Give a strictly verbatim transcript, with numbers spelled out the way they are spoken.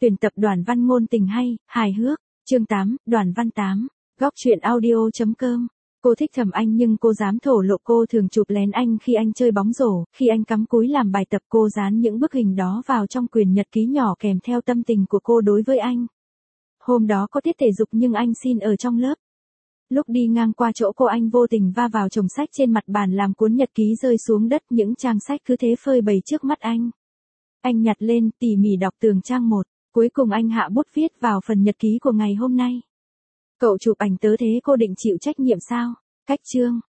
Tuyển tập đoàn văn ngôn tình hay, hài hước. Chương tám, Đoàn văn tám. Góc truyện audio chấm com. Cô thích Thẩm Anh nhưng cô dám thổ lộ cô thường chụp lén anh khi anh chơi bóng rổ, khi anh cắm cúi làm bài tập cô dán những bức hình đó vào trong quyển nhật ký nhỏ kèm theo tâm tình của cô đối với anh. Hôm đó có tiết thể dục nhưng anh xin ở trong lớp. Lúc đi ngang qua chỗ cô anh vô tình va vào chồng sách trên mặt bàn làm cuốn nhật ký rơi xuống đất, những trang sách cứ thế phơi bày trước mắt anh. Anh nhặt lên tỉ mỉ đọc từng trang một, cuối cùng anh hạ bút viết vào phần nhật ký của ngày hôm nay. Cậu chụp ảnh tớ thế cô định chịu trách nhiệm sao? Cách chương.